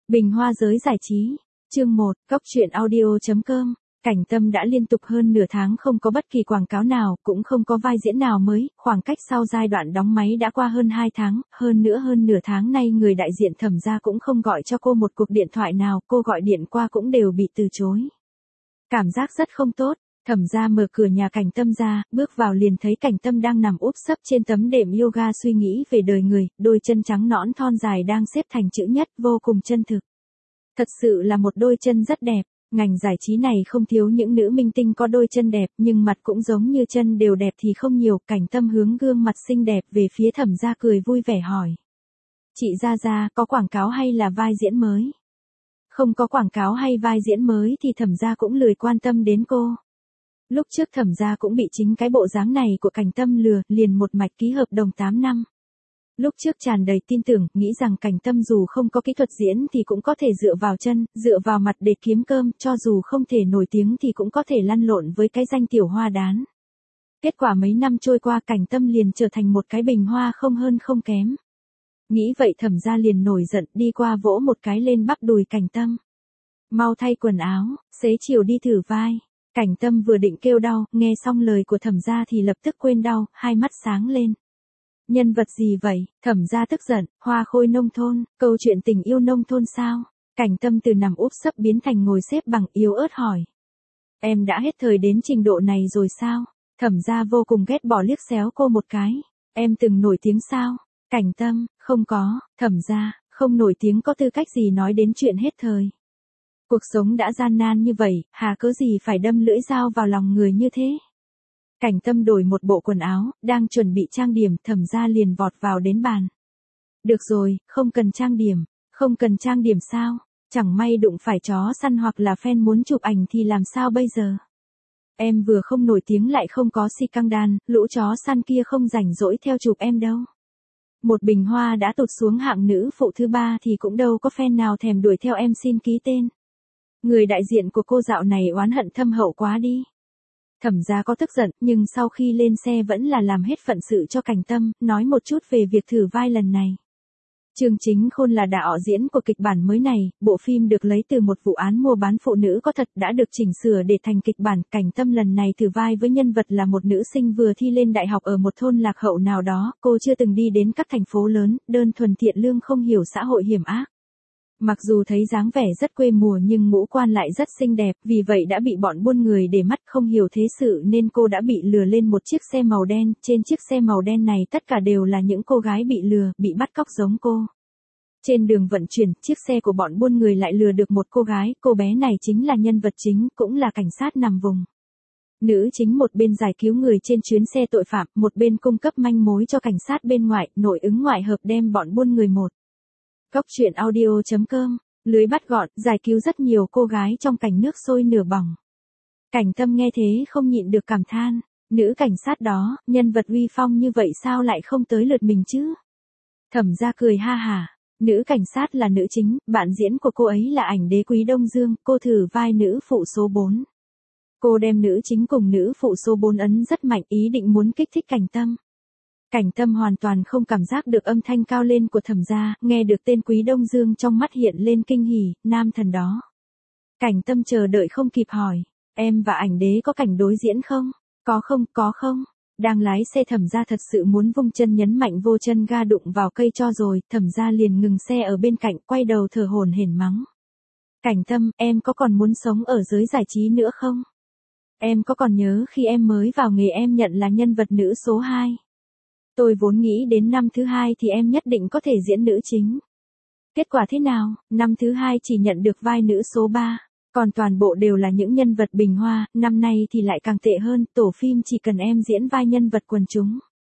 Bình hoa giới giải trí. Chương 1, Cóc truyện audio.com. Cảnh Tâm đã liên tục hơn nửa tháng không có bất kỳ quảng cáo nào, cũng không có vai diễn nào mới, khoảng cách sau giai đoạn đóng máy đã qua hơn 2 tháng, hơn nửa tháng nay người đại diện Thẩm gia cũng không gọi cho cô một cuộc điện thoại nào, cô gọi điện qua cũng đều bị từ chối. Cảm giác rất không tốt. Thẩm gia mở cửa nhà Cảnh Tâm ra, bước vào liền thấy Cảnh Tâm đang nằm úp sấp trên tấm đệm yoga suy nghĩ về đời người, đôi chân trắng nõn thon dài đang xếp thành chữ nhất, vô cùng chân thực. Thật sự là một đôi chân rất đẹp. Ngành giải trí này không thiếu những nữ minh tinh có đôi chân đẹp, nhưng mặt cũng giống như chân đều đẹp thì không nhiều. Cảnh Tâm hướng gương mặt xinh đẹp về phía Thẩm gia cười vui vẻ hỏi. Chị Gia, có quảng cáo hay là vai diễn mới? Không có quảng cáo hay vai diễn mới thì Thẩm gia cũng lười quan tâm đến cô. Lúc trước Thẩm gia cũng bị chính cái bộ dáng này của Cảnh Tâm lừa, liền một mạch ký hợp đồng 8 năm. Lúc trước tràn đầy tin tưởng, nghĩ rằng Cảnh Tâm dù không có kỹ thuật diễn thì cũng có thể dựa vào chân, dựa vào mặt để kiếm cơm, cho dù không thể nổi tiếng thì cũng có thể lăn lộn với cái danh tiểu hoa đán. Kết quả mấy năm trôi qua Cảnh Tâm liền trở thành một cái bình hoa không hơn không kém. Nghĩ vậy Thẩm gia liền nổi giận, đi qua vỗ một cái lên bắp đùi Cảnh Tâm. Mau thay quần áo, xế chiều đi thử vai. Cảnh Tâm vừa định kêu đau, nghe xong lời của Thẩm gia thì lập tức quên đau, hai mắt sáng lên. Nhân vật gì vậy? Thẩm gia tức giận, hoa khôi nông thôn, câu chuyện tình yêu nông thôn sao? Cảnh Tâm từ nằm úp sấp biến thành ngồi xếp bằng, yếu ớt hỏi. Em đã hết thời đến trình độ này rồi sao? Thẩm gia vô cùng ghét bỏ liếc xéo cô một cái. Em từng nổi tiếng sao? Cảnh Tâm, không có. Thẩm gia, không nổi tiếng có tư cách gì nói đến chuyện hết thời. Cuộc sống đã gian nan như vậy, hà cớ gì phải đâm lưỡi dao vào lòng người như thế? Cảnh Tâm đổi một bộ quần áo, đang chuẩn bị trang điểm, Thẩm gia liền vọt vào đến bàn. Được rồi, không cần trang điểm. Không cần trang điểm sao? Chẳng may đụng phải chó săn hoặc là fan muốn chụp ảnh thì làm sao bây giờ? Em vừa không nổi tiếng lại không có si căng đan, lũ chó săn kia không rảnh rỗi theo chụp em đâu. Một bình hoa đã tụt xuống hạng nữ phụ thứ 3 thì cũng đâu có fan nào thèm đuổi theo em xin ký tên. Người đại diện của cô dạo này oán hận thâm hậu quá đi. Thẩm gia có tức giận, nhưng sau khi lên xe vẫn là làm hết phận sự cho Cảnh Tâm, nói một chút về việc thử vai lần này. Chương Chính Khôn là đạo diễn của kịch bản mới này, bộ phim được lấy từ một vụ án mua bán phụ nữ có thật đã được chỉnh sửa để thành kịch bản. Cảnh Tâm lần này thử vai với nhân vật là một nữ sinh vừa thi lên đại học ở một thôn lạc hậu nào đó, cô chưa từng đi đến các thành phố lớn, đơn thuần thiện lương không hiểu xã hội hiểm ác. Mặc dù thấy dáng vẻ rất quê mùa nhưng ngũ quan lại rất xinh đẹp, vì vậy đã bị bọn buôn người để mắt, không hiểu thế sự nên cô đã bị lừa lên một chiếc xe màu đen, trên chiếc xe màu đen này tất cả đều là những cô gái bị lừa, bị bắt cóc giống cô. Trên đường vận chuyển, chiếc xe của bọn buôn người lại lừa được một cô gái, cô bé này chính là nhân vật chính, cũng là cảnh sát nằm vùng. Nữ chính một bên giải cứu người trên chuyến xe tội phạm, một bên cung cấp manh mối cho cảnh sát bên ngoài, nội ứng ngoại hợp đem bọn buôn người một. Cóc truyện audio.com, lưới bắt gọn, giải cứu rất nhiều cô gái trong cảnh nước sôi nửa bỏng. Cảnh Tâm nghe thế không nhịn được cảm than, nữ cảnh sát đó, nhân vật uy phong như vậy sao lại không tới lượt mình chứ? Thẩm gia cười ha hả, nữ cảnh sát là nữ chính, bạn diễn của cô ấy là Ảnh Đế Quý Đông Dương, cô thử vai nữ phụ số 4. Cô đem nữ chính cùng nữ phụ số 4 ấn rất mạnh, ý định muốn kích thích Cảnh Tâm. Cảnh Tâm hoàn toàn không cảm giác được âm thanh cao lên của Thẩm gia, nghe được tên Quý Đông Dương trong mắt hiện lên kinh hỉ, nam thần đó. Cảnh Tâm chờ đợi không kịp hỏi, em và Ảnh Đế có cảnh đối diễn không? Có không. Đang lái xe Thẩm gia thật sự muốn vung chân nhấn mạnh vô chân ga đụng vào cây cho rồi, Thẩm gia liền ngừng xe ở bên cạnh, quay đầu thở hổn hển mắng. Cảnh Tâm, em có còn muốn sống ở giới giải trí nữa không? Em có còn nhớ khi em mới vào nghề em nhận là nhân vật nữ số 2? Tôi vốn nghĩ đến năm thứ 2 thì em nhất định có thể diễn nữ chính. Kết quả thế nào, năm thứ 2 chỉ nhận được vai nữ số 3, còn toàn bộ đều là những nhân vật bình hoa, năm nay thì lại càng tệ hơn, tổ phim chỉ cần em diễn vai nhân vật quần chúng.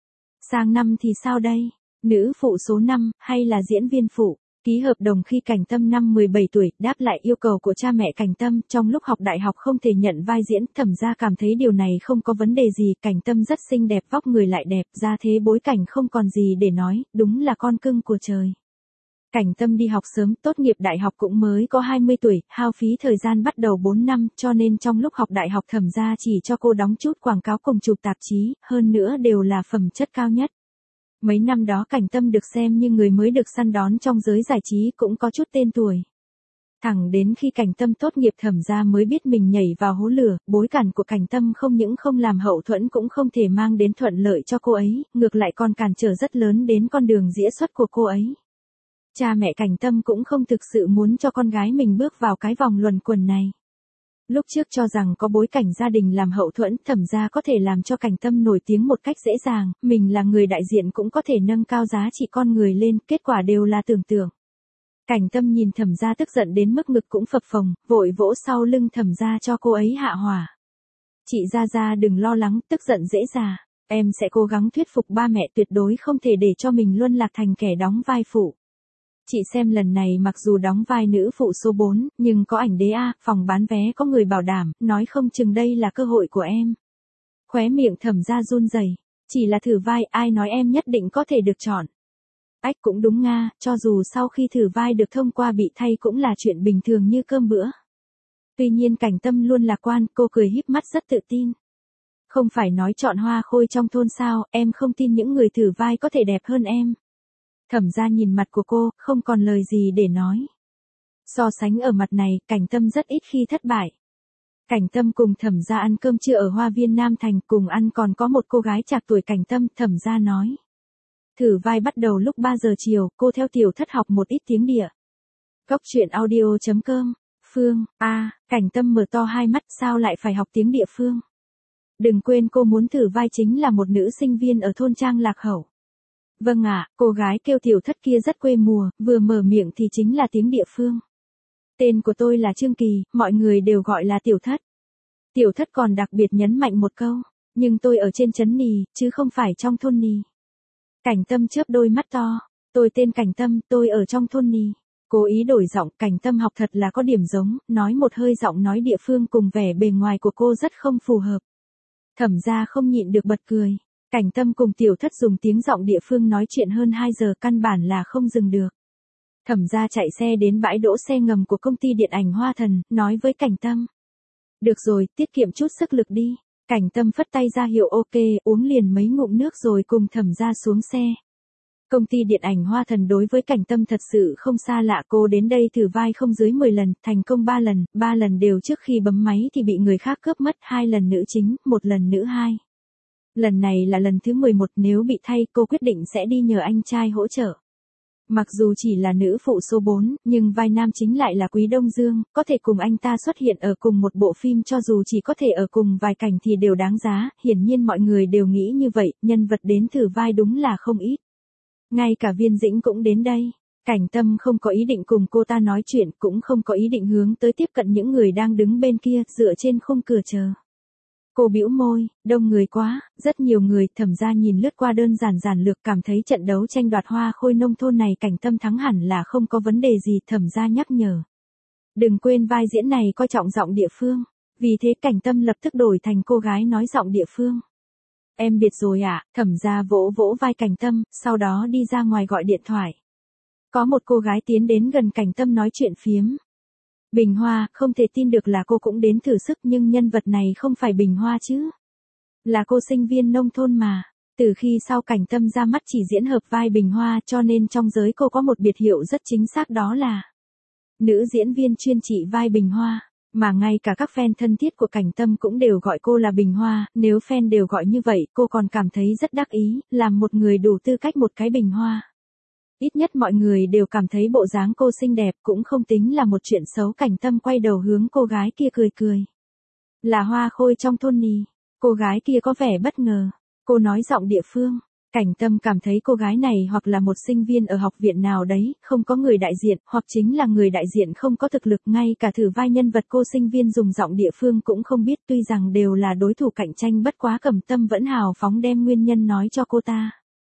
Sang năm thì sao đây, nữ phụ số 5, hay là diễn viên phụ? Ký hợp đồng khi Cảnh Tâm năm 17 tuổi, đáp lại yêu cầu của cha mẹ Cảnh Tâm, trong lúc học đại học không thể nhận vai diễn, Thẩm gia cảm thấy điều này không có vấn đề gì, Cảnh Tâm rất xinh đẹp, vóc người lại đẹp, ra thế bối cảnh không còn gì để nói, đúng là con cưng của trời. Cảnh Tâm đi học sớm, tốt nghiệp đại học cũng mới có 20 tuổi, hao phí thời gian bắt đầu 4 năm, cho nên trong lúc học đại học Thẩm gia chỉ cho cô đóng chút quảng cáo cùng chụp tạp chí, hơn nữa đều là phẩm chất cao nhất. Mấy năm đó Cảnh Tâm được xem như người mới được săn đón trong giới giải trí, cũng có chút tên tuổi. Thẳng đến khi Cảnh Tâm tốt nghiệp Thẩm gia mới biết mình nhảy vào hố lửa, bối cảnh của Cảnh Tâm không những không làm hậu thuẫn cũng không thể mang đến thuận lợi cho cô ấy, ngược lại còn cản trở rất lớn đến con đường diễn xuất của cô ấy. Cha mẹ Cảnh Tâm cũng không thực sự muốn cho con gái mình bước vào cái vòng luẩn quẩn này. Lúc trước cho rằng có bối cảnh gia đình làm hậu thuẫn, Thẩm gia có thể làm cho Cảnh Tâm nổi tiếng một cách dễ dàng, mình là người đại diện cũng có thể nâng cao giá trị con người lên, kết quả đều là tưởng tượng. Cảnh Tâm nhìn Thẩm gia tức giận đến mức ngực cũng phập phồng, vội vỗ sau lưng Thẩm gia cho cô ấy hạ hỏa. Chị Gia đừng lo lắng, tức giận dễ già, em sẽ cố gắng thuyết phục ba mẹ, tuyệt đối không thể để cho mình luân lạc thành kẻ đóng vai phụ. Chị xem lần này mặc dù đóng vai nữ phụ số 4, nhưng có ảnh đế A, phòng bán vé có người bảo đảm, nói không chừng đây là cơ hội của em. Khóe miệng Thẩm gia run rẩy, chỉ là thử vai, ai nói em nhất định có thể được chọn. Ách cũng đúng nga, cho dù sau khi thử vai được thông qua bị thay cũng là chuyện bình thường như cơm bữa. Tuy nhiên Cảnh Tâm luôn lạc quan, cô cười híp mắt rất tự tin. Không phải nói chọn hoa khôi trong thôn sao, em không tin những người thử vai có thể đẹp hơn em. Thẩm gia nhìn mặt của cô, không còn lời gì để nói. So sánh ở mặt này, Cảnh Tâm rất ít khi thất bại. Cảnh Tâm cùng Thẩm gia ăn cơm trưa ở Hoa Viên Nam Thành, cùng ăn còn có một cô gái trạc tuổi Cảnh Tâm, Thẩm gia nói. Thử vai bắt đầu lúc 3 giờ chiều, cô theo tiểu thất học một ít tiếng địa. Cốc truyện audio.com, Phương, Cảnh Tâm mở to hai mắt, sao lại phải học tiếng địa phương? Đừng quên cô muốn thử vai chính là một nữ sinh viên ở thôn trang lạc hậu. Vâng ạ, cô gái kêu tiểu thất kia rất quê mùa, vừa mở miệng thì chính là tiếng địa phương. Tên của tôi là Trương Kỳ, mọi người đều gọi là tiểu thất. Tiểu thất còn đặc biệt nhấn mạnh một câu, nhưng tôi ở trên trấn Nì, chứ không phải trong thôn Nì. Cảnh Tâm chớp đôi mắt to, tôi tên Cảnh Tâm, tôi ở trong thôn Nì. Cố ý đổi giọng, Cảnh Tâm học thật là có điểm giống, nói một hơi giọng nói địa phương cùng vẻ bề ngoài của cô rất không phù hợp. Thẩm gia không nhịn được bật cười. Cảnh Tâm cùng tiểu thất dùng tiếng giọng địa phương nói chuyện hơn 2 giờ, căn bản là không dừng được. Thẩm gia chạy xe đến bãi đỗ xe ngầm của công ty điện ảnh Hoa Thần, nói với Cảnh Tâm. Được rồi, tiết kiệm chút sức lực đi. Cảnh Tâm phất tay ra hiệu ok, uống liền mấy ngụm nước rồi cùng Thẩm gia xuống xe. Công ty điện ảnh Hoa Thần đối với Cảnh Tâm thật sự không xa lạ, cô đến đây thử vai không dưới 10 lần, thành công 3 lần đều trước khi bấm máy thì bị người khác cướp mất, 2 lần nữ chính, 1 lần nữ hai. Lần này là lần thứ 11, nếu bị thay cô quyết định sẽ đi nhờ anh trai hỗ trợ. Mặc dù chỉ là nữ phụ số 4, nhưng vai nam chính lại là Quý Đông Dương, có thể cùng anh ta xuất hiện ở cùng một bộ phim, cho dù chỉ có thể ở cùng vài cảnh thì đều đáng giá, hiển nhiên mọi người đều nghĩ như vậy, nhân vật đến thử vai đúng là không ít. Ngay cả Viên Dĩnh cũng đến đây. Cảnh Tâm không có ý định cùng cô ta nói chuyện, cũng không có ý định hướng tới tiếp cận những người đang đứng bên kia, dựa trên khung cửa chờ. Cô bĩu môi, đông người quá, rất nhiều người. Thẩm gia nhìn lướt qua đơn giản lược, cảm thấy trận đấu tranh đoạt hoa khôi nông thôn này Cảnh Tâm thắng hẳn là không có vấn đề gì. Thẩm gia nhắc nhở. Đừng quên vai diễn này coi trọng giọng địa phương. Vì thế Cảnh Tâm lập tức đổi thành cô gái nói giọng địa phương. Em biệt rồi ạ, Thẩm gia vỗ vỗ vai Cảnh Tâm, sau đó đi ra ngoài gọi điện thoại. Có một cô gái tiến đến gần Cảnh Tâm nói chuyện phiếm. Bình Hoa, không thể tin được là cô cũng đến thử sức, nhưng nhân vật này không phải Bình Hoa chứ. Là cô sinh viên nông thôn mà. Từ khi sau Cảnh Tâm ra mắt chỉ diễn hợp vai Bình Hoa, cho nên trong giới cô có một biệt hiệu rất chính xác, đó là nữ diễn viên chuyên trị vai Bình Hoa. Mà ngay cả các fan thân thiết của Cảnh Tâm cũng đều gọi cô là Bình Hoa, nếu fan đều gọi như vậy, cô còn cảm thấy rất đắc ý, làm một người đủ tư cách một cái Bình Hoa. Ít nhất mọi người đều cảm thấy bộ dáng cô xinh đẹp, cũng không tính là một chuyện xấu. Cảnh Tâm quay đầu hướng cô gái kia cười cười. Là hoa khôi trong thôn Nì. Cô gái kia có vẻ bất ngờ. Cô nói giọng địa phương. Cảnh Tâm cảm thấy cô gái này hoặc là một sinh viên ở học viện nào đấy, không có người đại diện, hoặc chính là người đại diện không có thực lực, ngay cả thử vai nhân vật cô sinh viên dùng giọng địa phương cũng không biết, tuy rằng đều là đối thủ cạnh tranh, bất quá Cẩm Tâm vẫn hào phóng đem nguyên nhân nói cho cô ta.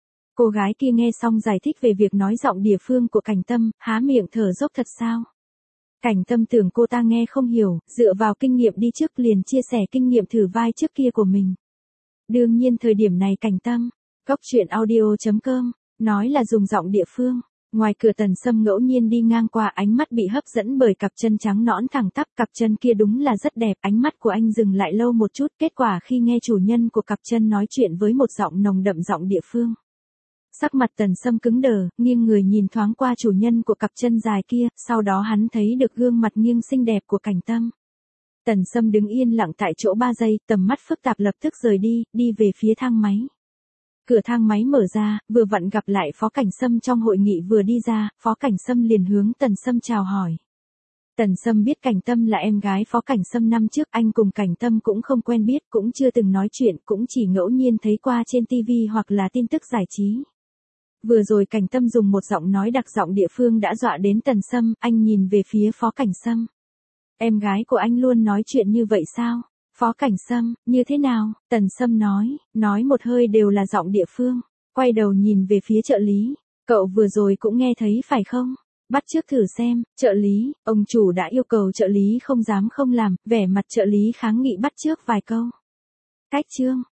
Cô gái kia nghe xong giải thích về việc nói giọng địa phương của Cảnh Tâm, há miệng thở dốc thật sao? Cảnh Tâm tưởng cô ta nghe không hiểu, dựa vào kinh nghiệm đi trước liền chia sẻ kinh nghiệm thử vai trước kia của mình. Đương nhiên thời điểm này Cảnh Tâm, Cốc truyện audio.com, nói là dùng giọng địa phương. Ngoài cửa Tần Sâm ngẫu nhiên đi ngang qua, ánh mắt bị hấp dẫn bởi cặp chân trắng nõn thẳng tắp, cặp chân kia đúng là rất đẹp, ánh mắt của anh dừng lại lâu một chút, kết quả khi nghe chủ nhân của cặp chân nói chuyện với một giọng nồng đậm giọng địa phương. Sắc mặt Tần Sâm cứng đờ, nghiêng người nhìn thoáng qua chủ nhân của cặp chân dài kia, sau đó hắn thấy được gương mặt nghiêng xinh đẹp của Cảnh Tâm. Tần Sâm đứng yên lặng tại chỗ 3 giây, tầm mắt phức tạp lập tức rời đi, đi về phía thang máy. Cửa thang máy mở ra, vừa vặn gặp lại Phó Cảnh Sâm trong hội nghị vừa đi ra, Phó Cảnh Sâm liền hướng Tần Sâm chào hỏi. Tần Sâm biết Cảnh Tâm là em gái Phó Cảnh Sâm năm trước, anh cùng Cảnh Tâm cũng không quen biết, cũng chưa từng nói chuyện, cũng chỉ ngẫu nhiên thấy qua trên TV hoặc là tin tức giải trí. Vừa rồi Cảnh Tâm dùng một giọng nói đặc giọng địa phương đã dọa đến Tần Sâm, anh nhìn về phía Phó Cảnh Sâm. Em gái của anh luôn nói chuyện như vậy sao? Phó Cảnh Sâm, như thế nào? Tần Sâm nói một hơi đều là giọng địa phương, quay đầu nhìn về phía trợ lý. Cậu vừa rồi cũng nghe thấy phải không? Bắt chước thử xem, trợ lý, ông chủ đã yêu cầu trợ lý không dám không làm, vẻ mặt trợ lý kháng nghị bắt chước vài câu. Cách chương.